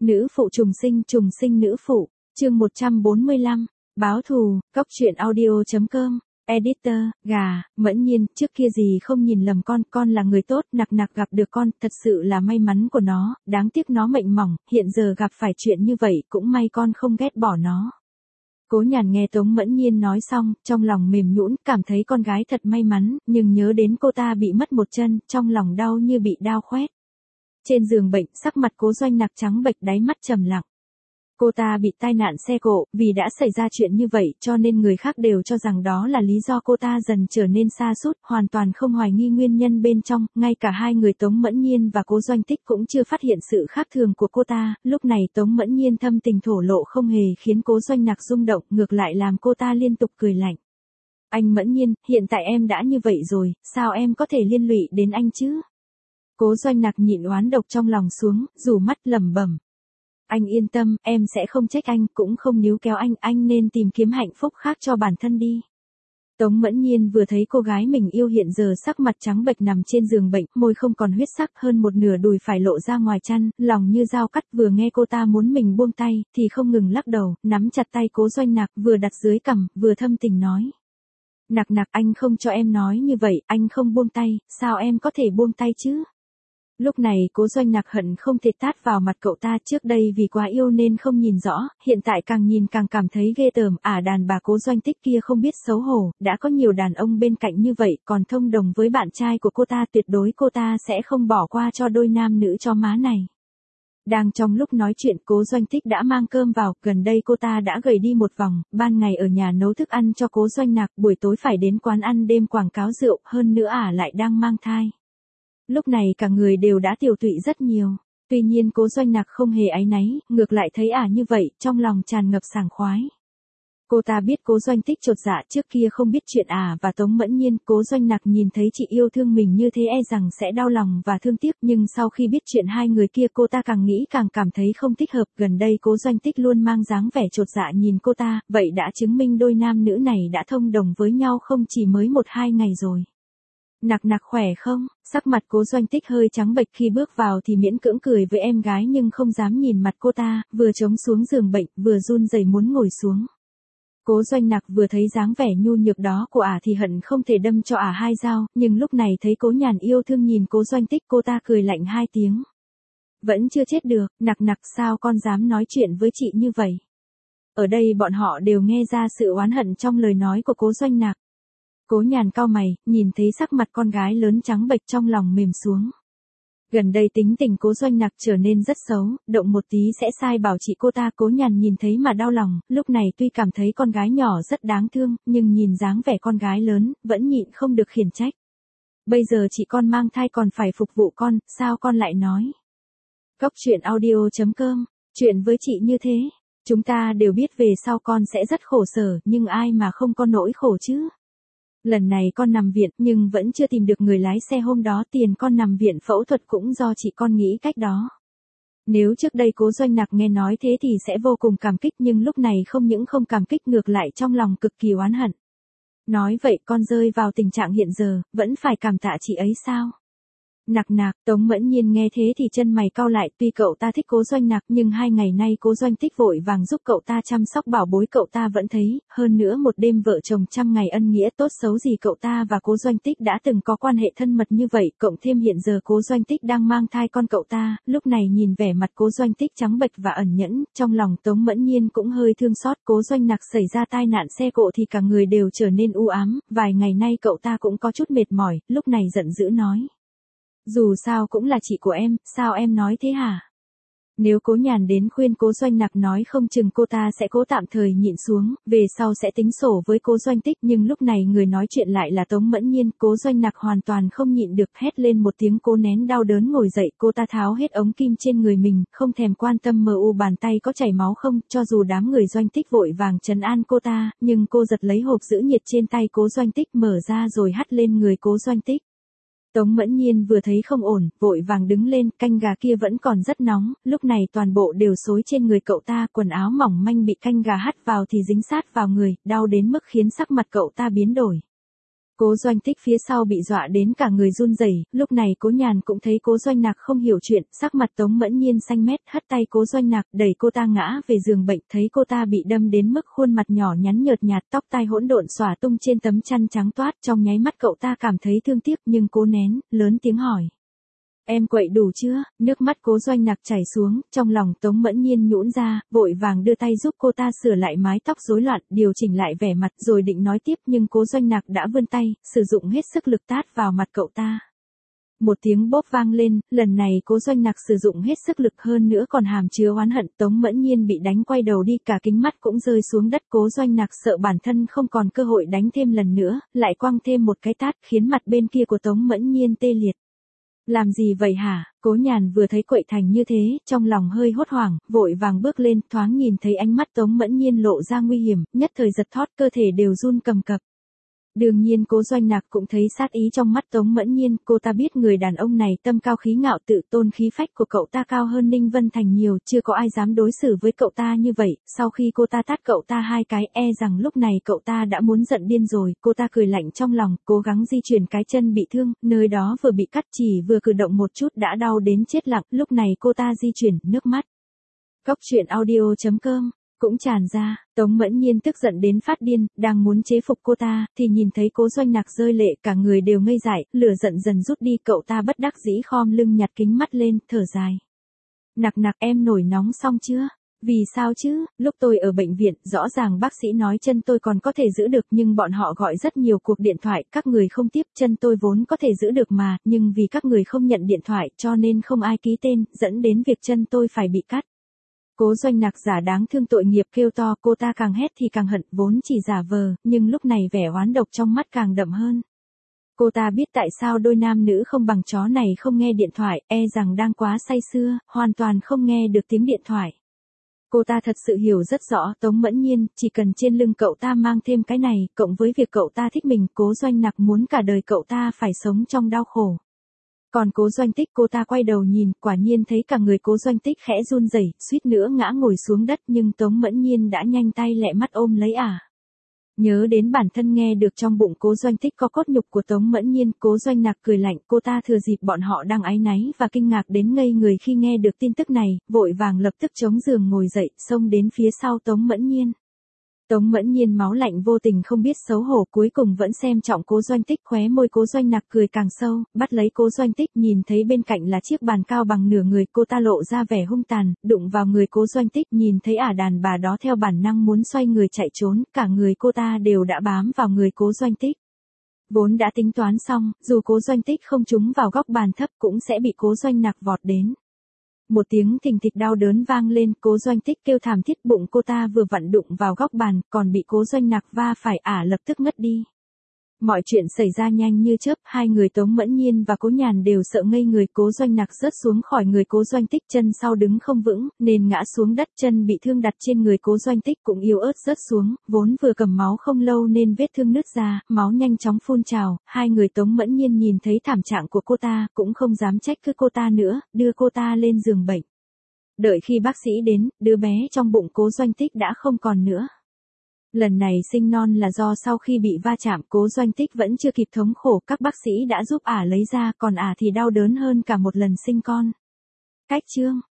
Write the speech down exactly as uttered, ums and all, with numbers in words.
Nữ phụ trùng sinh, trùng sinh nữ phụ, chương một trăm bốn mươi lăm, báo thù, cóc truyện audio chấm com, editor, gà, Mẫn Nhiên, trước kia gì không nhìn lầm con, con là người tốt, nặc nặc gặp được con, thật sự là may mắn của nó, đáng tiếc nó mệnh mỏng, hiện giờ gặp phải chuyện như vậy, cũng may con không ghét bỏ nó. Cố Nhàn nghe Tống Mẫn Nhiên nói xong, trong lòng mềm nhũn, cảm thấy con gái thật may mắn, nhưng nhớ đến cô ta bị mất một chân, trong lòng đau như bị đao khoét. Trên giường bệnh, sắc mặt Cố Doanh Nặc trắng bệch, đáy mắt trầm lặng. Cô ta bị tai nạn xe cộ, vì đã xảy ra chuyện như vậy cho nên người khác đều cho rằng đó là lý do cô ta dần trở nên sa sút, hoàn toàn không hoài nghi nguyên nhân bên trong, ngay cả hai người Tống Mẫn Nhiên và Cố Doanh Tích cũng chưa phát hiện sự khác thường của cô ta, lúc này Tống Mẫn Nhiên thâm tình thổ lộ không hề khiến Cố Doanh Nặc rung động, ngược lại làm cô ta liên tục cười lạnh. Anh Mẫn Nhiên, hiện tại em đã như vậy rồi, sao em có thể liên lụy đến anh chứ? Cố Doanh Nặc nhịn oán độc trong lòng xuống, rủ mắt lẩm bẩm. Anh yên tâm, em sẽ không trách anh, cũng không níu kéo anh, anh nên tìm kiếm hạnh phúc khác cho bản thân đi. Tống Mẫn Nhiên vừa thấy cô gái mình yêu hiện giờ sắc mặt trắng bệch nằm trên giường bệnh, môi không còn huyết sắc, hơn một nửa đùi phải lộ ra ngoài chăn, lòng như dao cắt, vừa nghe cô ta muốn mình buông tay, thì không ngừng lắc đầu, nắm chặt tay Cố Doanh Nặc, vừa đặt dưới cằm, vừa thâm tình nói. Nặc nặc, anh không cho em nói như vậy, anh không buông tay, sao em có thể buông tay chứ? Lúc này Cố Doanh Nặc hận không thể tát vào mặt cậu ta, trước đây vì quá yêu nên không nhìn rõ, hiện tại càng nhìn càng cảm thấy ghê tởm, ả à, đàn bà Cố Doanh Tích kia không biết xấu hổ, đã có nhiều đàn ông bên cạnh như vậy, còn thông đồng với bạn trai của cô ta, tuyệt đối cô ta sẽ không bỏ qua cho đôi nam nữ cho má này. Đang trong lúc nói chuyện Cố Doanh Tích đã mang cơm vào, gần đây cô ta đã gầy đi một vòng, ban ngày ở nhà nấu thức ăn cho Cố Doanh Nặc, buổi tối phải đến quán ăn đêm quảng cáo rượu, hơn nữa ả à lại đang mang thai. Lúc này cả người đều đã tiểu tụy rất nhiều, tuy nhiên Cố Doanh Nặc không hề áy náy, ngược lại thấy ả à như vậy, trong lòng tràn ngập sảng khoái. Cô ta biết Cố Doanh Tích chột dạ, trước kia không biết chuyện ả à và Tống Mẫn Nhiên, Cố Doanh Nặc nhìn thấy chị yêu thương mình như thế e rằng sẽ đau lòng và thương tiếc, nhưng sau khi biết chuyện hai người kia cô ta càng nghĩ càng cảm thấy không thích hợp, gần đây Cố Doanh Tích luôn mang dáng vẻ chột dạ nhìn cô ta, vậy đã chứng minh đôi nam nữ này đã thông đồng với nhau không chỉ mới một hai ngày rồi. Nặc nặc khỏe không? Sắc mặt Cố Doanh Tích hơi trắng bệch, khi bước vào thì miễn cưỡng cười với em gái nhưng không dám nhìn mặt cô ta, vừa chống xuống giường bệnh, vừa run rẩy muốn ngồi xuống. Cố Doanh Nặc vừa thấy dáng vẻ nhu nhược đó của ả thì hận không thể đâm cho ả hai dao, nhưng lúc này thấy Cố Nhàn yêu thương nhìn Cố Doanh Tích, cô ta cười lạnh hai tiếng. Vẫn chưa chết được, nặc nặc, sao con dám nói chuyện với chị như vậy? Ở đây bọn họ đều nghe ra sự oán hận trong lời nói của Cố Doanh Nặc. Cố Nhàn cau mày, nhìn thấy sắc mặt con gái lớn trắng bệch trong lòng mềm xuống. Gần đây tính tình Cố Doanh Nặc trở nên rất xấu, động một tí sẽ sai bảo chị cô ta. Cố Nhàn nhìn thấy mà đau lòng, lúc này tuy cảm thấy con gái nhỏ rất đáng thương, nhưng nhìn dáng vẻ con gái lớn, vẫn nhịn không được khiển trách. Bây giờ chị con mang thai còn phải phục vụ con, sao con lại nói? Cóc truyện audio chấm com, chuyện với chị như thế, chúng ta đều biết về sau con sẽ rất khổ sở, nhưng ai mà không có nỗi khổ chứ? Lần này con nằm viện nhưng vẫn chưa tìm được người lái xe hôm đó, tiền con nằm viện phẫu thuật cũng do chị con nghĩ cách đó. Nếu trước đây Cố Doanh Nặc nghe nói thế thì sẽ vô cùng cảm kích, nhưng lúc này không những không cảm kích, ngược lại trong lòng cực kỳ oán hận. Nói vậy con rơi vào tình trạng hiện giờ, vẫn phải cảm tạ chị ấy sao? Nặc nặc, Tống Mẫn Nhiên nghe thế thì chân mày cau lại, tuy cậu ta thích Cố Doanh Nặc nhưng hai ngày nay Cố Doanh Tích vội vàng giúp cậu ta chăm sóc bảo bối cậu ta vẫn thấy, hơn nữa một đêm vợ chồng trăm ngày ân nghĩa, tốt xấu gì cậu ta và Cố Doanh Tích đã từng có quan hệ thân mật như vậy, cộng thêm hiện giờ Cố Doanh Tích đang mang thai con cậu ta, lúc này nhìn vẻ mặt Cố Doanh Tích trắng bệch và ẩn nhẫn, trong lòng Tống Mẫn Nhiên cũng hơi thương xót. Cố Doanh Nặc xảy ra tai nạn xe cộ thì cả người đều trở nên u ám, vài ngày nay cậu ta cũng có chút mệt mỏi, lúc này giận dữ nói. Dù sao cũng là chị của em, sao em nói thế hả? Nếu Cố Nhàn đến khuyên Cố Doanh Nặc nói không chừng cô ta sẽ cố tạm thời nhịn xuống, về sau sẽ tính sổ với Cố Doanh Tích, nhưng lúc này người nói chuyện lại là Tống Mẫn Nhiên. Cố Doanh Nặc hoàn toàn không nhịn được, hét lên một tiếng, cố nén đau đớn ngồi dậy, cô ta tháo hết ống kim trên người mình, không thèm quan tâm mờ u bàn tay có chảy máu không, cho dù đám người Doanh Tích vội vàng trấn an cô ta, nhưng cô giật lấy hộp giữ nhiệt trên tay Cố Doanh Tích mở ra rồi hắt lên người Cố Doanh Tích. Tống Mẫn Nhiên vừa thấy không ổn, vội vàng đứng lên, canh gà kia vẫn còn rất nóng, lúc này toàn bộ đều xối trên người cậu ta, quần áo mỏng manh bị canh gà hắt vào thì dính sát vào người, đau đến mức khiến sắc mặt cậu ta biến đổi. Cố Doanh Tích phía sau bị dọa đến cả người run rẩy, lúc này Cố Nhàn cũng thấy Cố Doanh Nạc không hiểu chuyện, sắc mặt Tống Mẫn Nhiên xanh mét, hất tay Cố Doanh Nạc, đẩy cô ta ngã về giường bệnh, thấy cô ta bị đâm đến mức khuôn mặt nhỏ nhắn nhợt nhạt, tóc tai hỗn độn xõa tung trên tấm chăn trắng toát, trong nháy mắt cậu ta cảm thấy thương tiếc nhưng cố nén, lớn tiếng hỏi. Em quậy đủ chưa? Nước mắt Cố Doanh Nạc chảy xuống, trong lòng Tống Mẫn Nhiên nhũn ra, vội vàng đưa tay giúp cô ta sửa lại mái tóc rối loạn, điều chỉnh lại vẻ mặt rồi định nói tiếp nhưng Cố Doanh Nạc đã vươn tay, sử dụng hết sức lực tát vào mặt cậu ta. Một tiếng bốp vang lên, lần này Cố Doanh Nạc sử dụng hết sức lực hơn nữa còn hàm chứa oán hận, Tống Mẫn Nhiên bị đánh quay đầu đi, cả kính mắt cũng rơi xuống đất. Cố Doanh Nạc sợ bản thân không còn cơ hội đánh thêm lần nữa, lại quăng thêm một cái tát khiến mặt bên kia của Tống Mẫn Nhiên tê liệt. Làm gì vậy hả? Cố Nhàn vừa thấy quậy thành như thế, trong lòng hơi hốt hoảng, vội vàng bước lên, thoáng nhìn thấy ánh mắt Tống Mẫn Nhiên lộ ra nguy hiểm, nhất thời giật thót, cơ thể đều run cầm cập. Đương nhiên Cố Doanh Nạc cũng thấy sát ý trong mắt Tống Mẫn Nhiên, cô ta biết người đàn ông này tâm cao khí ngạo, tự tôn, khí phách của cậu ta cao hơn Ninh Vân Thành nhiều, chưa có ai dám đối xử với cậu ta như vậy. Sau khi cô ta tát cậu ta hai cái, e rằng lúc này cậu ta đã muốn giận điên rồi. Cô ta cười lạnh trong lòng, cố gắng di chuyển cái chân bị thương, nơi đó vừa bị cắt, chỉ vừa cử động một chút đã đau đến chết lặng. Lúc này cô ta di chuyển, nước mắt. Cóc truyện audio chấm com cũng tràn ra. Tống Mẫn Nhiên tức giận đến phát điên, đang muốn chế phục cô ta, thì nhìn thấy Cố Doanh Nạc rơi lệ, cả người đều ngây dại, lửa giận dần rút đi, cậu ta bất đắc dĩ khom lưng nhặt kính mắt lên, thở dài. Nạc Nạc, em nổi nóng xong chưa? Vì sao chứ, lúc tôi ở bệnh viện, rõ ràng bác sĩ nói chân tôi còn có thể giữ được nhưng bọn họ gọi rất nhiều cuộc điện thoại, các người không tiếp, chân tôi vốn có thể giữ được mà, nhưng vì các người không nhận điện thoại cho nên không ai ký tên, dẫn đến việc chân tôi phải bị cắt. Cố Doanh Nạc giả đáng thương tội nghiệp kêu to, cô ta càng hét thì càng hận, vốn chỉ giả vờ, nhưng lúc này vẻ oán độc trong mắt càng đậm hơn. Cô ta biết tại sao đôi nam nữ không bằng chó này không nghe điện thoại, e rằng đang quá say sưa, hoàn toàn không nghe được tiếng điện thoại. Cô ta thật sự hiểu rất rõ Tống Mẫn Nhiên, chỉ cần trên lưng cậu ta mang thêm cái này, cộng với việc cậu ta thích mình, Cố Doanh Nạc muốn cả đời cậu ta phải sống trong đau khổ. Còn Cố Doanh Tích, cô ta quay đầu nhìn, quả nhiên thấy cả người Cố Doanh Tích khẽ run rẩy, suýt nữa ngã ngồi xuống đất, nhưng Tống Mẫn Nhiên đã nhanh tay lẹ mắt ôm lấy ả. Nhớ đến bản thân nghe được trong bụng Cố Doanh Tích có cốt nhục của Tống Mẫn Nhiên, Cố Doanh Nạc cười lạnh, cô ta thừa dịp bọn họ đang áy náy và kinh ngạc đến ngây người khi nghe được tin tức này, vội vàng lập tức chống giường ngồi dậy, xông đến phía sau Tống Mẫn Nhiên. Tống Mẫn Nhiên máu lạnh vô tình không biết xấu hổ, cuối cùng vẫn xem trọng Cố Doanh Tích, khóe môi Cố Doanh Nạc cười càng sâu, bắt lấy Cố Doanh Tích, nhìn thấy bên cạnh là chiếc bàn cao bằng nửa người, cô ta lộ ra vẻ hung tàn, đụng vào người Cố Doanh Tích, nhìn thấy ả đàn bà đó theo bản năng muốn xoay người chạy trốn, cả người cô ta đều đã bám vào người Cố Doanh Tích. Vốn đã tính toán xong, dù Cố Doanh Tích không trúng vào góc bàn thấp cũng sẽ bị Cố Doanh Nạc vọt đến. Một tiếng thình thịch đau đớn vang lên, Cố Doanh Tích kêu thảm thiết, bụng cô ta vừa vặn đụng vào góc bàn, còn bị Cố Doanh Nạc va phải, ả lập tức ngất đi. Mọi chuyện xảy ra nhanh như chớp, hai người Tống Mẫn Nhiên và Cố Nhàn đều sợ ngây người, Cố Doanh Nạc rớt xuống khỏi người Cố Doanh Tích, chân sau đứng không vững, nên ngã xuống đất, chân bị thương đặt trên người Cố Doanh Tích cũng yếu ớt rớt xuống, vốn vừa cầm máu không lâu nên vết thương nứt ra, máu nhanh chóng phun trào, hai người Tống Mẫn Nhiên nhìn thấy thảm trạng của cô ta, cũng không dám trách cứ cô ta nữa, đưa cô ta lên giường bệnh. Đợi khi bác sĩ đến, đứa bé trong bụng Cố Doanh Tích đã không còn nữa. Lần này sinh non là do sau khi bị va chạm, Cố Doanh Tích vẫn chưa kịp thống khổ, các bác sĩ đã giúp ả lấy ra, còn ả thì đau đớn hơn cả một lần sinh con. Cách chương